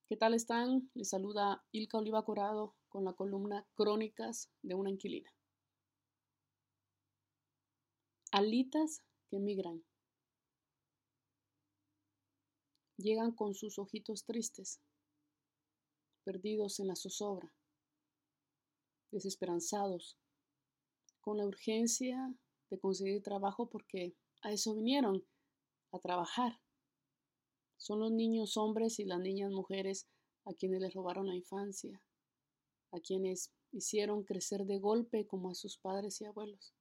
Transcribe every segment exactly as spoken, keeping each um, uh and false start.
¿Qué tal están? Les saluda Ilka Oliva Corado con la columna Crónicas de una inquilina. Alitas que migran. Llegan con sus ojitos tristes, perdidos en la zozobra, desesperanzados, con la urgencia de conseguir trabajo porque a eso vinieron, a trabajar. Son los niños hombres y las niñas mujeres a quienes les robaron la infancia, a quienes hicieron crecer de golpe como a sus padres y abuelos.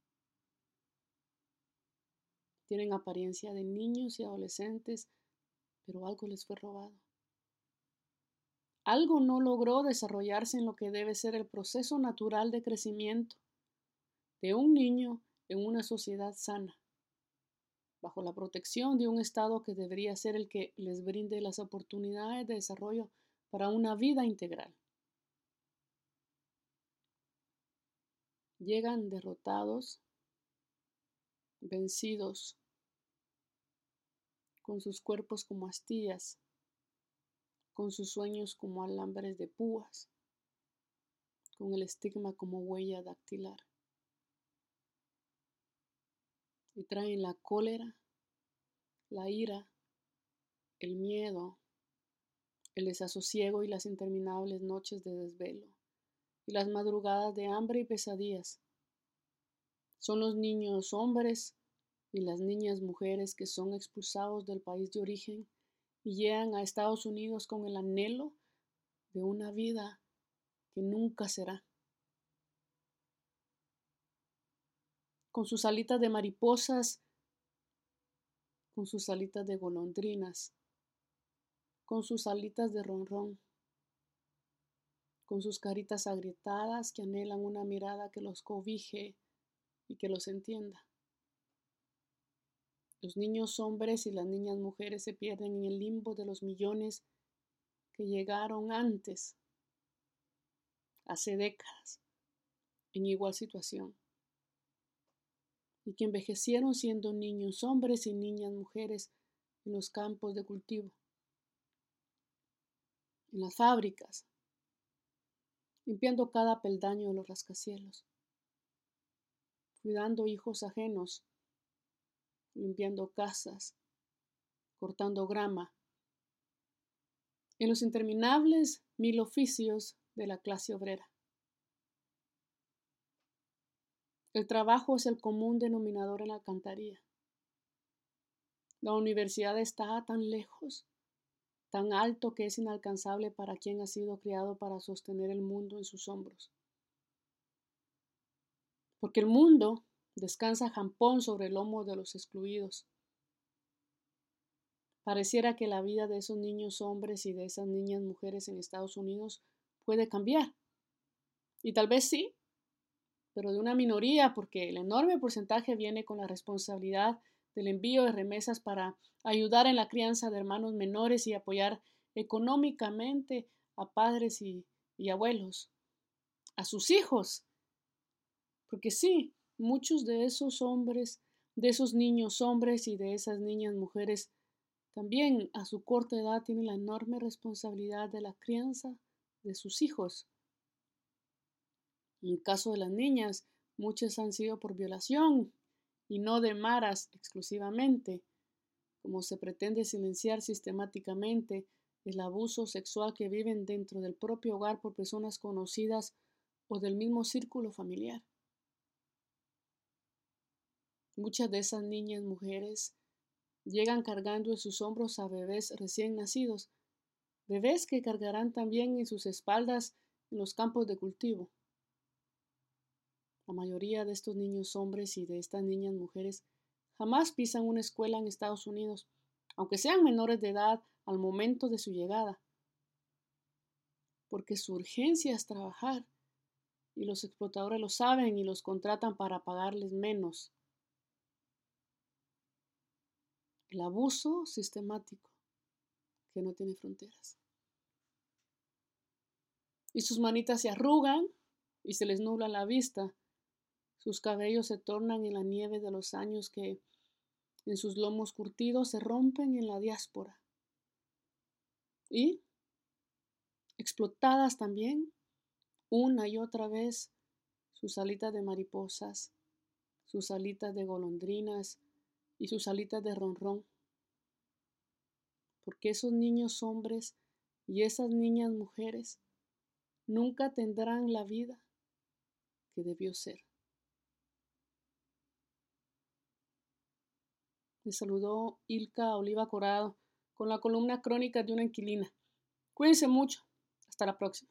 Tienen apariencia de niños y adolescentes, pero algo les fue robado. Algo no logró desarrollarse en lo que debe ser el proceso natural de crecimiento de un niño en una sociedad sana, bajo la protección de un Estado que debería ser el que les brinde las oportunidades de desarrollo para una vida integral. Llegan derrotados, vencidos, con sus cuerpos como astillas, con sus sueños como alambres de púas, con el estigma como huella dactilar. Y traen la cólera, la ira, el miedo, el desasosiego y las interminables noches de desvelo, y las madrugadas de hambre y pesadillas. Son los niños hombres y las niñas mujeres que son expulsados del país de origen y llegan a Estados Unidos con el anhelo de una vida que nunca será. Con sus alitas de mariposas, con sus alitas de golondrinas, con sus alitas de ronrón, con sus caritas agrietadas que anhelan una mirada que los cobije y que los entienda. Los niños hombres y las niñas mujeres se pierden en el limbo de los millones que llegaron antes, hace décadas, en igual situación, y que envejecieron siendo niños hombres y niñas mujeres en los campos de cultivo, en las fábricas, limpiando cada peldaño de los rascacielos, cuidando hijos ajenos, limpiando casas, cortando grama, en los interminables mil oficios de la clase obrera. El trabajo es el común denominador en la alcantarilla. La universidad está tan lejos, tan alto que es inalcanzable para quien ha sido criado para sostener el mundo en sus hombros. Porque el mundo descansa jampón sobre el lomo de los excluidos. Pareciera que la vida de esos niños hombres y de esas niñas mujeres en Estados Unidos puede cambiar. Y tal vez sí, pero de una minoría, porque el enorme porcentaje viene con la responsabilidad del envío de remesas para ayudar en la crianza de hermanos menores y apoyar económicamente a padres y, y abuelos, a sus hijos. Porque sí, muchos de esos hombres, de esos niños hombres y de esas niñas mujeres, también a su corta edad tienen la enorme responsabilidad de la crianza de sus hijos. En el caso de las niñas, muchas han sido por violación y no de maras exclusivamente, como se pretende silenciar sistemáticamente el abuso sexual que viven dentro del propio hogar por personas conocidas o del mismo círculo familiar. Muchas de esas niñas mujeres llegan cargando en sus hombros a bebés recién nacidos, bebés que cargarán también en sus espaldas en los campos de cultivo. La mayoría de estos niños hombres y de estas niñas mujeres jamás pisan una escuela en Estados Unidos, aunque sean menores de edad al momento de su llegada, porque su urgencia es trabajar y los explotadores lo saben y los contratan para pagarles menos. El abuso sistemático que no tiene fronteras. Y sus manitas se arrugan y se les nubla la vista. Sus cabellos se tornan en la nieve de los años que en sus lomos curtidos se rompen en la diáspora. Y explotadas también, una y otra vez, sus alitas de mariposas, sus alitas de golondrinas y sus alitas de ronrón. Porque esos niños hombres y esas niñas mujeres nunca tendrán la vida que debió ser. Me saludó Ilka Oliva Corado con la columna Crónicas de una inquilina. Cuídense mucho. Hasta la próxima.